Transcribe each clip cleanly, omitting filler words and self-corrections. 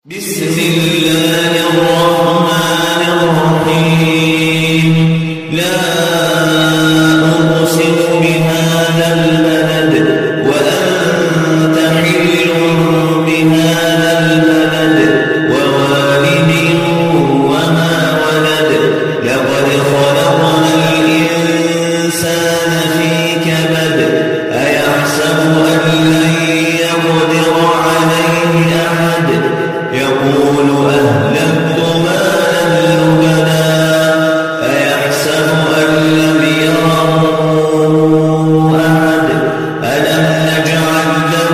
بسم الله الرحمن الرحيم لا أقسم بهذا البلد وأنت حل بهذا البلد ووالد وما ولد لقد خلقنا الإنسان في كبد أيحسب أن لن يقدر عليه أحد يقول أهلكت مالا لبدا أيحسب أن لم يره أحد ألم نجعل له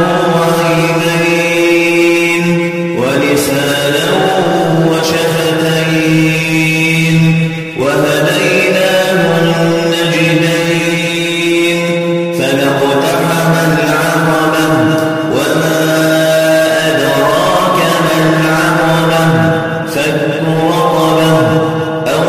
عينين ولسانا وشفتين وهديناه النجدين فلاقتحم العقبة وما فك رقبة أو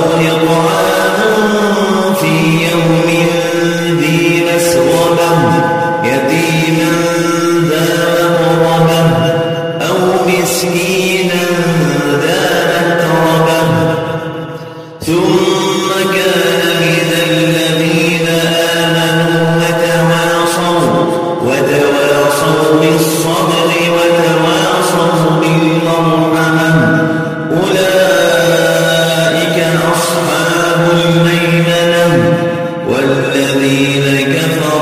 إطعام في يوم ذي مسغبة يتيما ذا مقربة أو مسكينا ذا متربة ثم كان من الذين آمنوا وتواصوا بالصبر وتواصوا بالمرحمة أولئك أصحاب الميمنة والذين كفروا